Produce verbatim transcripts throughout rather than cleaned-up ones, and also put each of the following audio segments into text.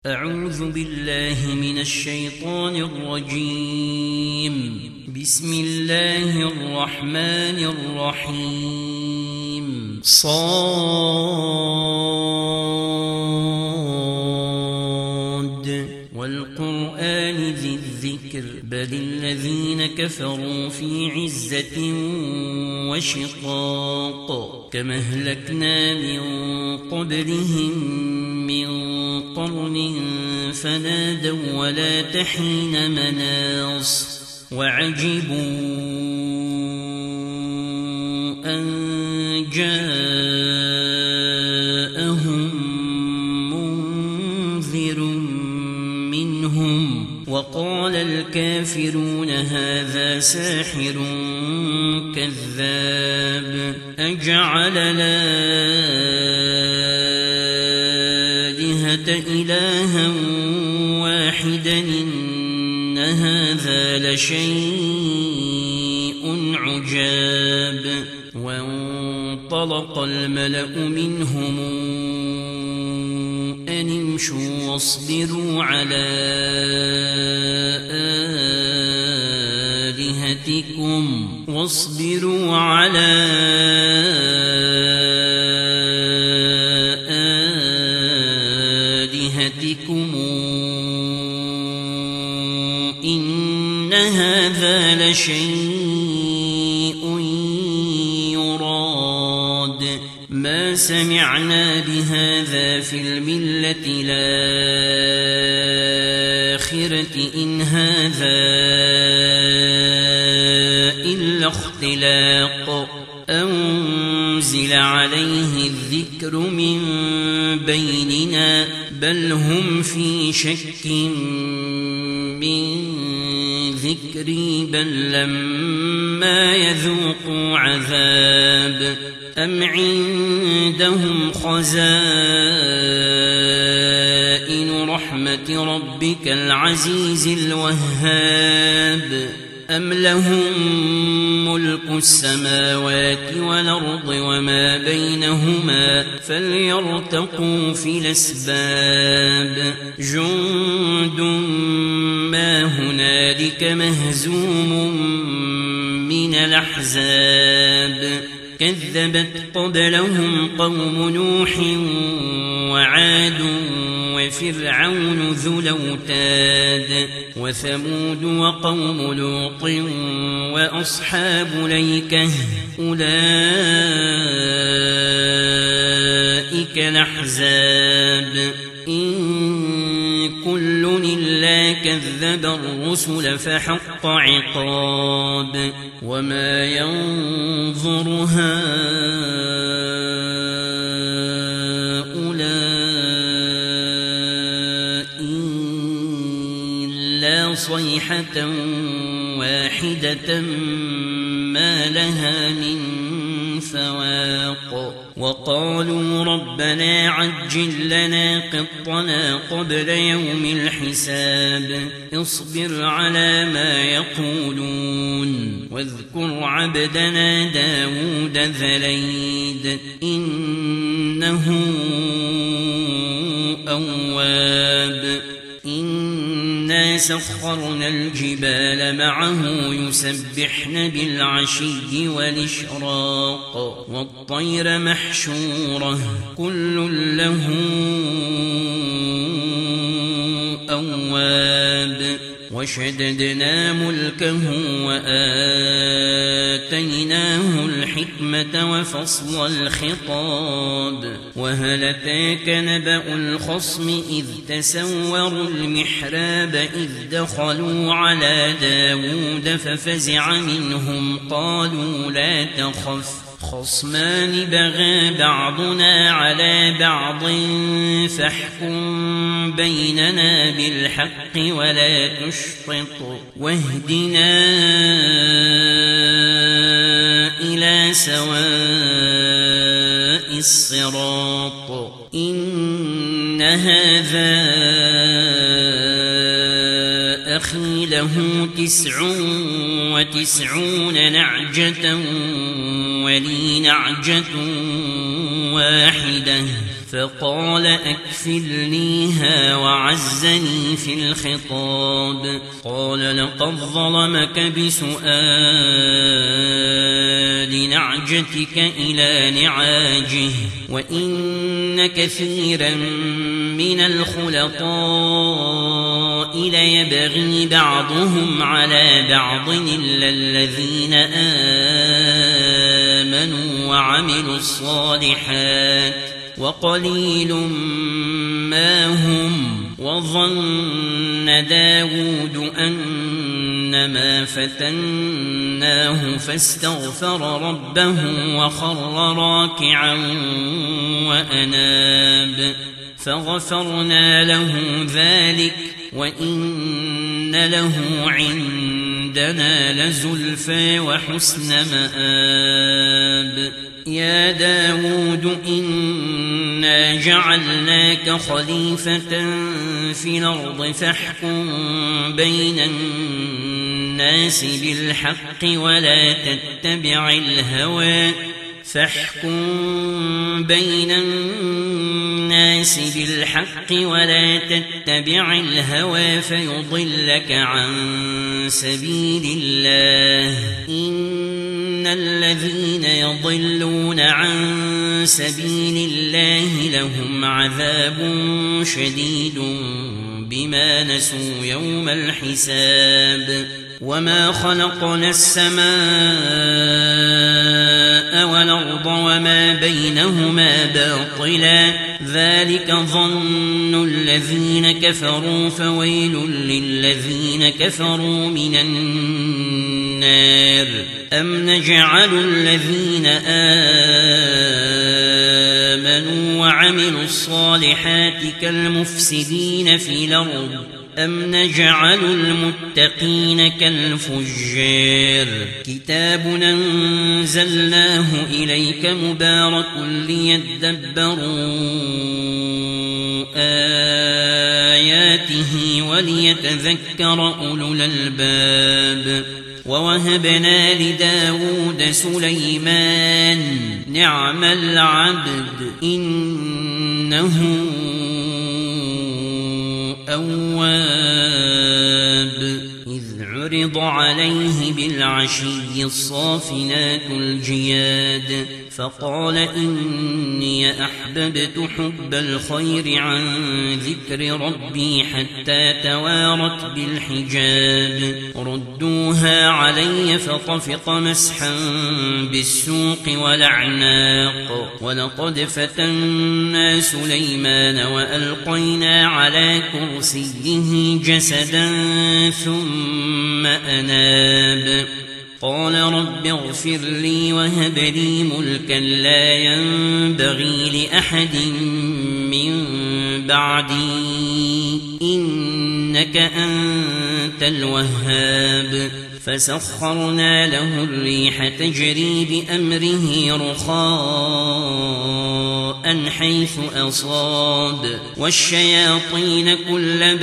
أعوذ بالله من الشيطان الرجيم. بسم الله الرحمن الرحيم. صاد والقرآن ذي الذكر بل الذين كفروا في عزة وشقاق كما أهلكنا من قبلهم من قرن فنادوا ولا تحين مناص وعجبوا أن جاءهم منذر منهم وقال الكافرون هذا ساحر كذاب أجعل الآلهة إلها واحدا إن هذا لشيء عجاب. وانطلق الملأ منهم أن امشوا واصبروا على آلهتكم واصبروا على آلهتكم إن هذا لشيء يراد ما سمعنا بهذا في الملة الآخرة إن هذا إلا اختلاق أنزل عليه الذكر من بيننا بل هم في شك من ذكري بل لما يذوقوا عذاب أم عندهم خزائن رحمة ربك العزيز الوهاب أم لهم ملك السماوات والأرض وما بينهما فليرتقوا في الأسباب جند ما هنالك مهزوم من الأحزاب كذبت قبلهم قوم نوح وعاد وفرعون ذو الأوتاد وثمود وقوم لوط وأصحاب الأيكة أولئك الأحزاب إن كل إلا كذب الرسل فحق عقاب وما ينظر هؤلاء إلا صيحة واحدة ما لها من فواق وقالوا ربنا عجل لنا قطنا قبل يوم الحساب اصبر على ما يقولون واذكر عبدنا داود ذا الأيد إنه أواب إنا سخرنا الجبال معه يسبحن بالعشي والإشراق والطير محشورة كل له أواب وشددنا ملكه وآتيناه الحكمة وفصل الخطاب وهل أتاك نبأ الخصم إذ تسوروا المحراب إذ دخلوا على داود ففزع منهم قالوا لا تخف خصمان بغى بعضنا على بعض فاحكم بيننا بالحق ولا تشطط واهدنا إلى سواء الصراط إن هذا أخي له تسع وتسعون نعجة ولي نعجة واحدة فقال أكفلنيها وعزني في الخطاب قال لقد ظلمك بسؤال نعجتك إلى نعاجه وإن كثيرا من الخلطاء ليبغي بعضهم على بعض إلا الذين آمنوا وعملوا الصالحات وقليل ما هم وظن داود أنما فتناه فاستغفر ربه وخر راكعا وأناب فغفرنا له ذلك وإن له عندنا لزلفى وحسن مآب يا داود إنا جعلناك خليفة في الأرض فاحكم بين الناس بالحق ولا تتبع الهوى فاحكم بين الناس بالحق ولا تتبع الهوى فيضلك عن سبيل الله إن الذين يضلون عن سبيل الله لهم عذاب شديد بما نسوا يوم الحساب وما خلقنا السماء والأرض وما بينهما باطلا ذلك ظن الذين كفروا فويل للذين كفروا من النار أم نجعل الذين آمنوا وعملوا الصالحات كالمفسدين في الأرض أم نجعل المتقين كالفجار كتاب أنزلناه إليك مبارك ليدبروا آياته وليتذكر أولو الألباب ووهبنا لداود سليمان نعم العبد إنه أواب إذ عرض عليه بالعشي الصافنات الجياد فقال إني أحببت حب الخير عن ذكر ربي حتى توارت بالحجاب ردوها علي فطفق مسحا بالسوق والأعناق ولقد فتنا سليمان وألقينا على كرسيه جسدا ثم أناب قال رب اغفر لي وهب لي ملكا لا ينبغي لأحد من بعدي إنك أنت الوهاب فسخرنا له الريح تجري بأمره رخاء حيث أصاب والشياطين كل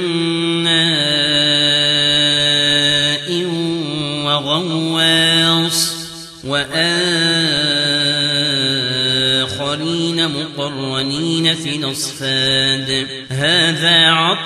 بناء وغواص وآخرين مقرنين في الأصفاد هذا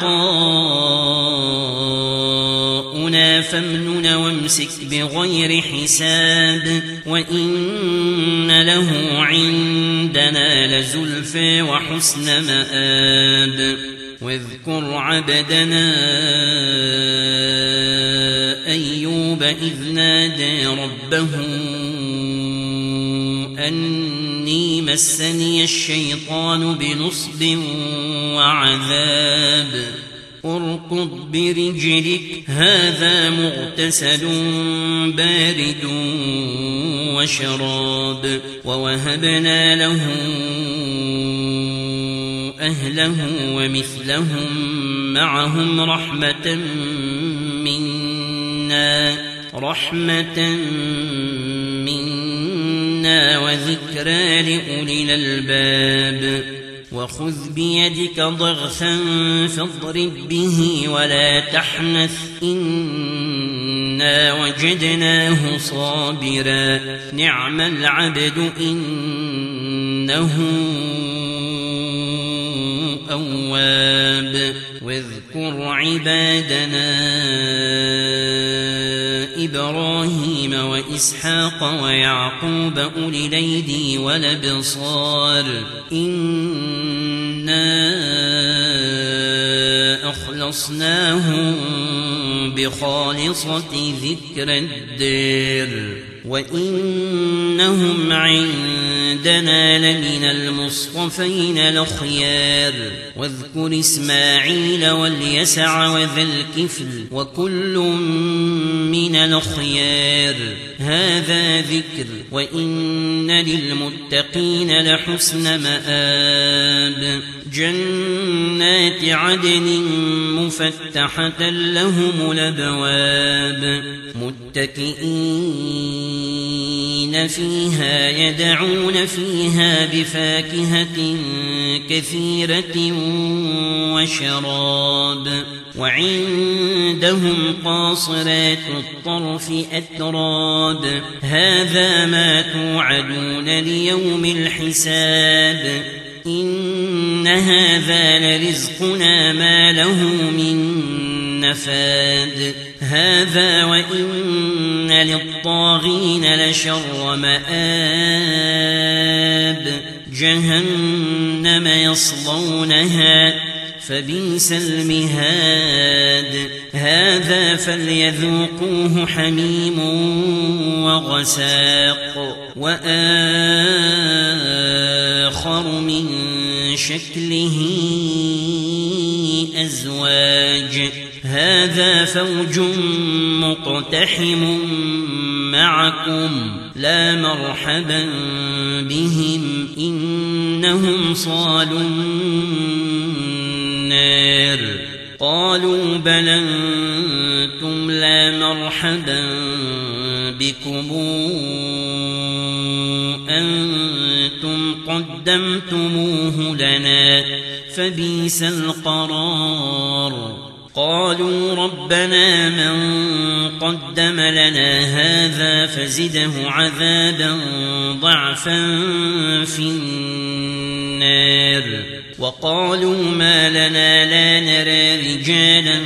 عطاؤنا فامنن وامسك بغير حساب وإن له عندنا لزلفى وحسن مآب واذكر عبدنا أيوب إذ نادى ربه أني مسني الشيطان بنصب وعذاب اركض برجلك هذا مغتسل بارد وشراب ووهبنا له أهله ومثلهم معهم رحمة منا رحمة منا وذكرى لأولي الألباب وخذ بيدك ضغثا فاضرب به ولا تحنث إنا وجدناه صابرا نعم العبد إنه أواب واذكر عبادنا إبراهيم وإسحاق ويعقوب أولي الأيدي والأبصار إنا أخلصناهم بخالصة ذكر الدار وإنهم عندنا لمن المصطفين الأخيار واذكر إسماعيل واليسع وذا الكفل وكل من الأخيار هذا ذكر وإن للمتقين لحسن مآب جنات عدن مفتحة لهم الأبواب متكئين فيها يدعون فيها بفاكهة كثيرة وشراب وعندهم قاصرات الطرف أتراب هذا ما توعدون ليوم الحساب إن هذا لرزقنا ما له من نفاد هذا وإن للطاغين لشر مآب جهنم يصلونها فبئس المهاد هذا فليذوقوه حميم وغساق وآخر من شكله أزواج هذا فوج مقتحم معكم لا مرحبا بهم إنهم صالوا النار قالوا بل أنتم لا مرحبا بكم أنتم قدمتموه لنا فبئس القرار قالوا ربنا من قدم لنا هذا فزده عذابا ضعفا في النار وقالوا ما لنا لا نرى رجالا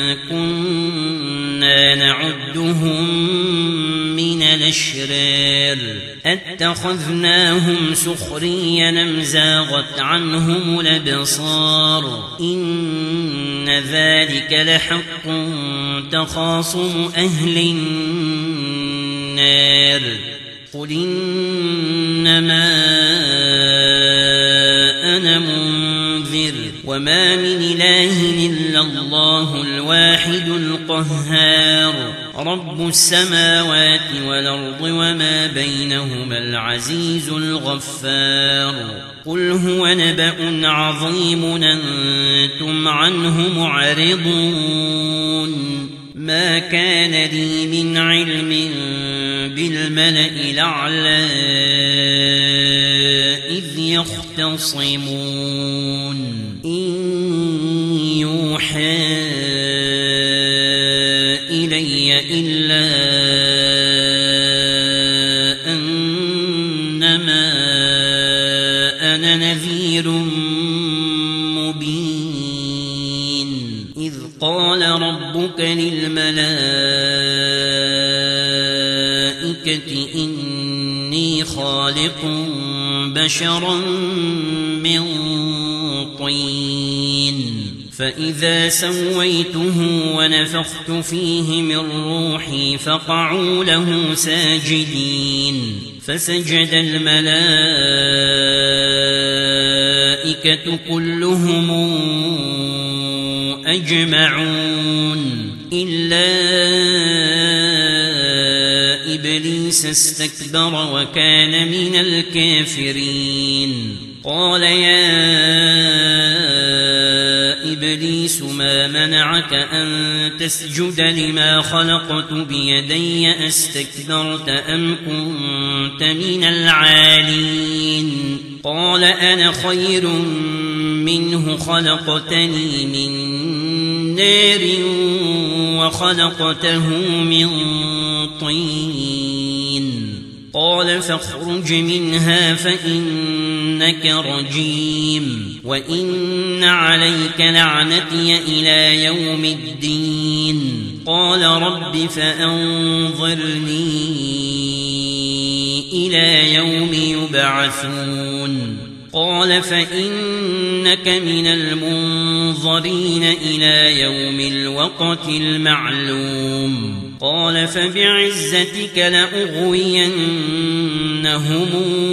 كنا نعدهم من الأشرار اتخذناهم سخريا أم زاغت عنهم الأبصار إن ذلك لحق تخاصم أهل النار قل إنما أنا منذر وما من إله إلا الله الواحد القهار رب السماوات والأرض وما بينهما العزيز الغفار قل هو نبأ عظيم أنتم عنه معرضون ما كان لي من علم بالملأ الأعلى إذ يختصمون إن يوحى إلي إلا أنما أنا نذير مبين إذ قال ربك للملائكة إني خالق بشرا من طين فإذا سويته ونفخت فيه من روحي فقعوا له ساجدين فسجد الملائكة كلهم أجمعون إلا إبليس استكبر وكان من الكافرين قال يا إبليس ما منعك أن تسجد لما خلقت بيدي أستكبرت أم كنت من العالين قال أنا خير منه خلقتني من نار وخلقته من طين قال فاخرج منها فإنك رجيم وإن عليك لعنتي إلى يوم الدين قال رب فأنظرني إلى يوم يبعثون قال فإنك من المنظرين إلى يوم الوقت المعلوم قال فبعزتك لأغوينهم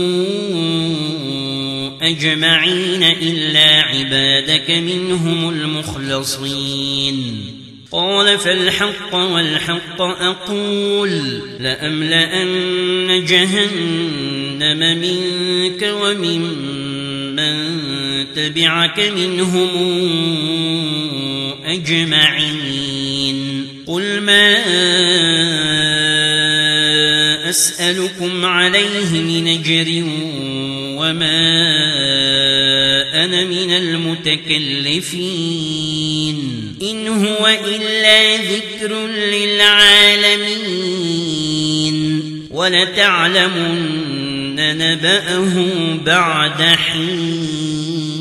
أجمعين إلا عبادك منهم المخلصين قال فالحق والحق أقول لأملأن جهنم منك ومن من تبعك منهم أجمعين قل ما أسألكم عليه من أجر وما أنا من المتكلفين إن هو إلا ذكر للعالمين ولتعلمن نبأه بعد حين.